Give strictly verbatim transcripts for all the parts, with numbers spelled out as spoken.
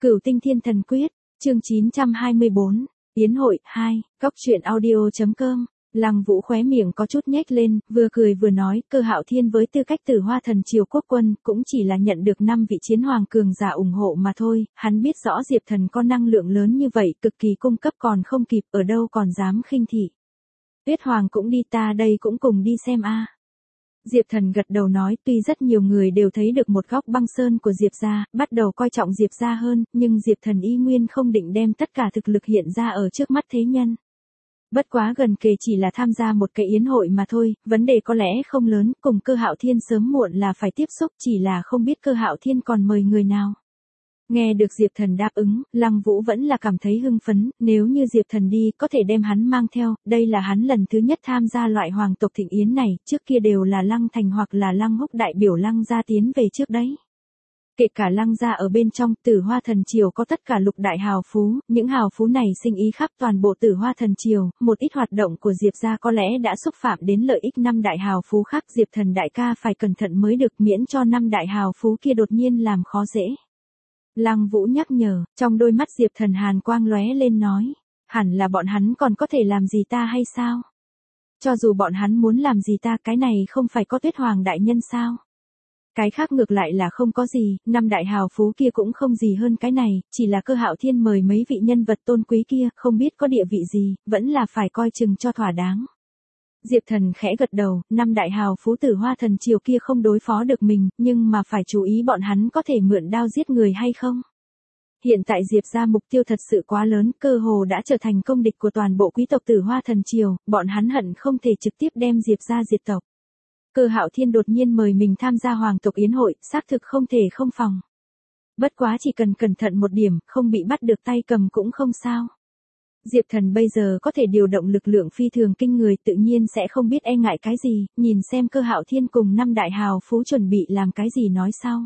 Cửu Tinh Thiên Thần Quyết, chương chín trăm hai mươi bốn, Yến hội hai, Góc truyện audio chấm com. Lăng Vũ khóe miệng có chút nhếch lên, vừa cười vừa nói, Cơ Hạo Thiên với tư cách Tử Hoa Thần Triều quốc quân, cũng chỉ là nhận được năm vị chiến hoàng cường giả ủng hộ mà thôi, hắn biết rõ Diệp Thần có năng lượng lớn như vậy, cực kỳ cung cấp còn không kịp, ở đâu còn dám khinh thị. Tuyết Hoàng cũng đi, ta đây cũng cùng đi xem a. Diệp Thần gật đầu nói, tuy rất nhiều người đều thấy được một góc băng sơn của Diệp gia, bắt đầu coi trọng Diệp gia hơn, nhưng Diệp Thần y nguyên không định đem tất cả thực lực hiện ra ở trước mắt thế nhân. Bất quá gần kề chỉ là tham gia một cái yến hội mà thôi, vấn đề có lẽ không lớn, cùng Cơ Hạo Thiên sớm muộn là phải tiếp xúc, chỉ là không biết Cơ Hạo Thiên còn mời người nào. Nghe được Diệp Thần đáp ứng, Lăng Vũ vẫn là cảm thấy hưng phấn, nếu như Diệp Thần đi, có thể đem hắn mang theo, đây là hắn lần thứ nhất tham gia loại hoàng tộc thịnh yến này, trước kia đều là Lăng Thành hoặc là Lăng Húc đại biểu Lăng gia tiến về trước đấy. Kể cả Lăng gia ở bên trong, Tử Hoa Thần Triều có tất cả lục đại hào phú, những hào phú này sinh ý khắp toàn bộ Tử Hoa Thần Triều, một ít hoạt động của Diệp gia có lẽ đã xúc phạm đến lợi ích năm đại hào phú khác, Diệp Thần đại ca phải cẩn thận mới được, miễn cho năm đại hào phú kia đột nhiên làm khó dễ. Lăng Vũ nhắc nhở, trong đôi mắt Diệp Thần hàn quang lóe lên nói, hẳn là bọn hắn còn có thể làm gì ta hay sao? Cho dù bọn hắn muốn làm gì ta, cái này không phải có Tuyết Hoàng đại nhân sao? Cái khác ngược lại là không có gì, năm đại hào phú kia cũng không gì hơn cái này, chỉ là Cơ Hạo Thiên mời mấy vị nhân vật tôn quý kia, không biết có địa vị gì, vẫn là phải coi chừng cho thỏa đáng. Diệp Thần khẽ gật đầu, năm đại hào phú Tử Hoa Thần Triều kia không đối phó được mình, nhưng mà phải chú ý bọn hắn có thể mượn đao giết người hay không. Hiện tại Diệp gia mục tiêu thật sự quá lớn, cơ hồ đã trở thành công địch của toàn bộ quý tộc Tử Hoa Thần Triều, bọn hắn hận không thể trực tiếp đem Diệp gia diệt tộc. Cơ Hạo Thiên đột nhiên mời mình tham gia hoàng tộc yến hội, xác thực không thể không phòng. Bất quá chỉ cần cẩn thận một điểm, không bị bắt được tay cầm cũng không sao. Diệp Thần bây giờ có thể điều động lực lượng phi thường kinh người, tự nhiên sẽ không biết e ngại cái gì, nhìn xem Cơ Hạo Thiên cùng năm đại hào phú chuẩn bị làm cái gì nói sau.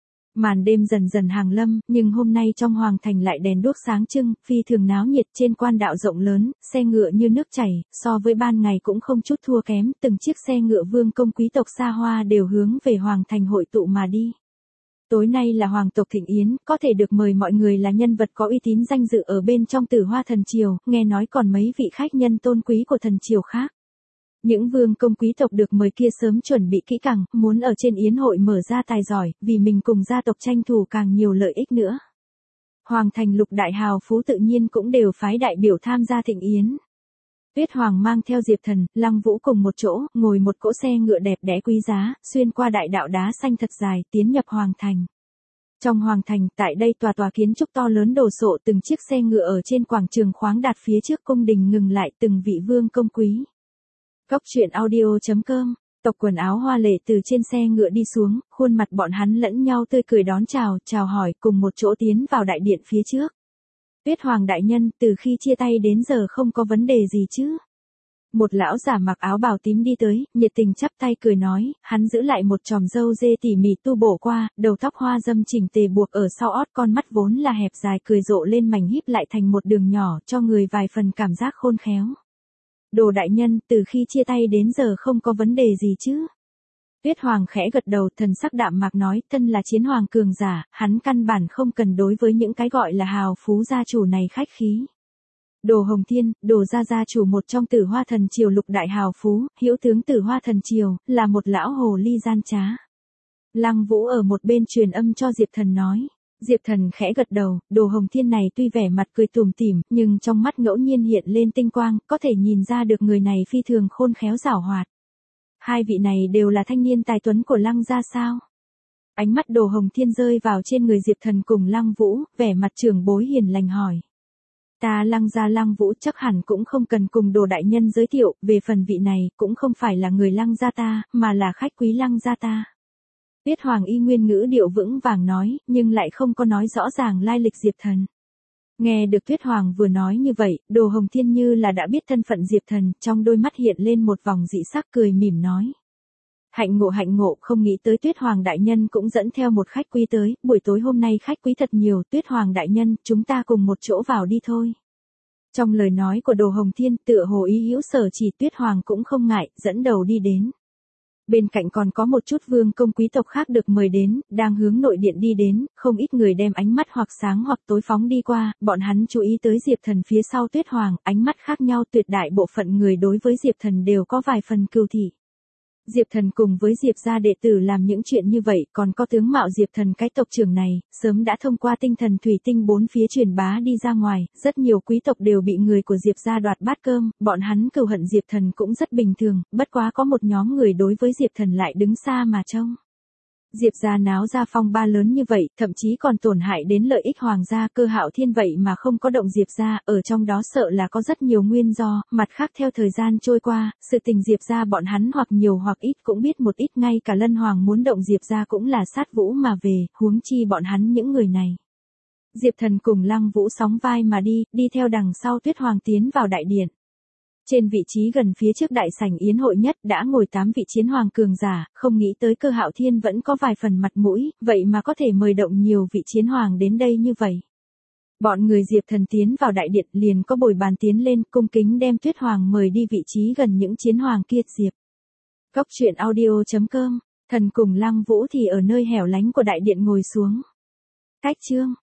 Màn đêm dần dần hàng lâm, nhưng hôm nay trong hoàng thành lại đèn đuốc sáng trưng, phi thường náo nhiệt, trên quan đạo rộng lớn, xe ngựa như nước chảy, so với ban ngày cũng không chút thua kém, từng chiếc xe ngựa vương công quý tộc xa hoa đều hướng về hoàng thành hội tụ mà đi. Tối nay là hoàng tộc thịnh yến, có thể được mời mọi người là nhân vật có uy tín danh dự ở bên trong Tử Hoa Thần Triều, nghe nói còn mấy vị khách nhân tôn quý của thần triều khác. Những vương công quý tộc được mời kia sớm chuẩn bị kỹ càng, muốn ở trên yến hội mở ra tài giỏi, vì mình cùng gia tộc tranh thủ càng nhiều lợi ích nữa. Hoàng thành lục đại hào phú tự nhiên cũng đều phái đại biểu tham gia thịnh yến. Tuyết Hoàng mang theo Diệp Thần, Lăng Vũ cùng một chỗ, ngồi một cỗ xe ngựa đẹp đẽ quý giá, xuyên qua đại đạo đá xanh thật dài, tiến nhập hoàng thành. Trong hoàng thành, tại đây tòa tòa kiến trúc to lớn đồ sộ, từng chiếc xe ngựa ở trên quảng trường khoáng đạt phía trước cung đình ngừng lại, từng vị vương công quý. Góc truyện audio chấm com, tộc quần áo hoa lệ từ trên xe ngựa đi xuống, khuôn mặt bọn hắn lẫn nhau tươi cười đón chào, chào hỏi, cùng một chỗ tiến vào đại điện phía trước. Tuyết Hoàng đại nhân, từ khi chia tay đến giờ không có vấn đề gì chứ? Một lão giả mặc áo bào tím đi tới, nhiệt tình chắp tay cười nói, hắn giữ lại một chòm râu dê tỉ mỉ tu bổ qua, đầu tóc hoa dâm chỉnh tề buộc ở sau ót, con mắt vốn là hẹp dài cười rộ lên mảnh híp lại thành một đường nhỏ, cho người vài phần cảm giác khôn khéo. Đồ đại nhân, từ khi chia tay đến giờ không có vấn đề gì chứ? Tuyết Hoàng khẽ gật đầu, thần sắc đạm mạc nói, thân là chiến hoàng cường giả, hắn căn bản không cần đối với những cái gọi là hào phú gia chủ này khách khí. Đồ Hồng Thiên, Đồ gia gia chủ một trong Tử Hoa Thần Triều lục đại hào phú, hữu tướng Tử Hoa Thần Triều, là một lão hồ ly gian trá. Lăng Vũ ở một bên truyền âm cho Diệp Thần nói. Diệp Thần khẽ gật đầu, Đồ Hồng Thiên này tuy vẻ mặt cười tủm tỉm, nhưng trong mắt ngẫu nhiên hiện lên tinh quang, có thể nhìn ra được người này phi thường khôn khéo giảo hoạt. Hai vị này đều là thanh niên tài tuấn của Lăng gia sao? Ánh mắt Đồ Hồng Thiên rơi vào trên người Diệp Thần cùng Lăng Vũ, vẻ mặt trưởng bối hiền lành hỏi. Ta Lăng gia Lăng Vũ chắc hẳn cũng không cần cùng Đồ đại nhân giới thiệu, về phần vị này, cũng không phải là người Lăng gia ta, mà là khách quý Lăng gia ta. Tuyết Hoàng y nguyên ngữ điệu vững vàng nói, nhưng lại không có nói rõ ràng lai lịch Diệp Thần. Nghe được Tuyết Hoàng vừa nói như vậy, Đồ Hồng Thiên như là đã biết thân phận Diệp Thần, trong đôi mắt hiện lên một vòng dị sắc cười mỉm nói. Hạnh ngộ hạnh ngộ, không nghĩ tới Tuyết Hoàng đại nhân cũng dẫn theo một khách quý tới, buổi tối hôm nay khách quý thật nhiều, Tuyết Hoàng đại nhân, chúng ta cùng một chỗ vào đi thôi. Trong lời nói của Đồ Hồng Thiên, tựa hồ ý hữu sở chỉ, Tuyết Hoàng cũng không ngại, dẫn đầu đi đến. Bên cạnh còn có một chút vương công quý tộc khác được mời đến, đang hướng nội điện đi đến, không ít người đem ánh mắt hoặc sáng hoặc tối phóng đi qua, bọn hắn chú ý tới Diệp Thần phía sau Tuyết Hoàng, ánh mắt khác nhau, tuyệt đại bộ phận người đối với Diệp Thần đều có vài phần cừu thị. Diệp Thần cùng với Diệp gia đệ tử làm những chuyện như vậy, còn có tướng mạo Diệp Thần cái tộc trưởng này, sớm đã thông qua tinh thần thủy tinh bốn phía truyền bá đi ra ngoài, rất nhiều quý tộc đều bị người của Diệp gia đoạt bát cơm, bọn hắn cừu hận Diệp Thần cũng rất bình thường, bất quá có một nhóm người đối với Diệp Thần lại đứng xa mà trông. Diệp gia náo ra phong ba lớn như vậy, thậm chí còn tổn hại đến lợi ích hoàng gia, Cơ Hạo Thiên vậy mà không có động Diệp gia, ở trong đó sợ là có rất nhiều nguyên do, mặt khác theo thời gian trôi qua, sự tình Diệp gia bọn hắn hoặc nhiều hoặc ít cũng biết một ít, ngay cả Lân Hoàng muốn động Diệp gia cũng là sát vũ mà về, huống chi bọn hắn những người này. Diệp Thần cùng Lăng Vũ sóng vai mà đi, đi theo đằng sau Tuyết Hoàng tiến vào đại điện. Trên vị trí gần phía trước đại sảnh yến hội nhất đã ngồi tám vị chiến hoàng cường giả, không nghĩ tới Cơ Hạo Thiên vẫn có vài phần mặt mũi, vậy mà có thể mời động nhiều vị chiến hoàng đến đây như vậy. Bọn người Diệp Thần tiến vào đại điện liền có bồi bàn tiến lên, cung kính đem Tuyết Hoàng mời đi vị trí gần những chiến hoàng kia. Diệp. Cốc truyện audio chấm com, Thần cùng Lăng Vũ thì ở nơi hẻo lánh của đại điện ngồi xuống. Cách chương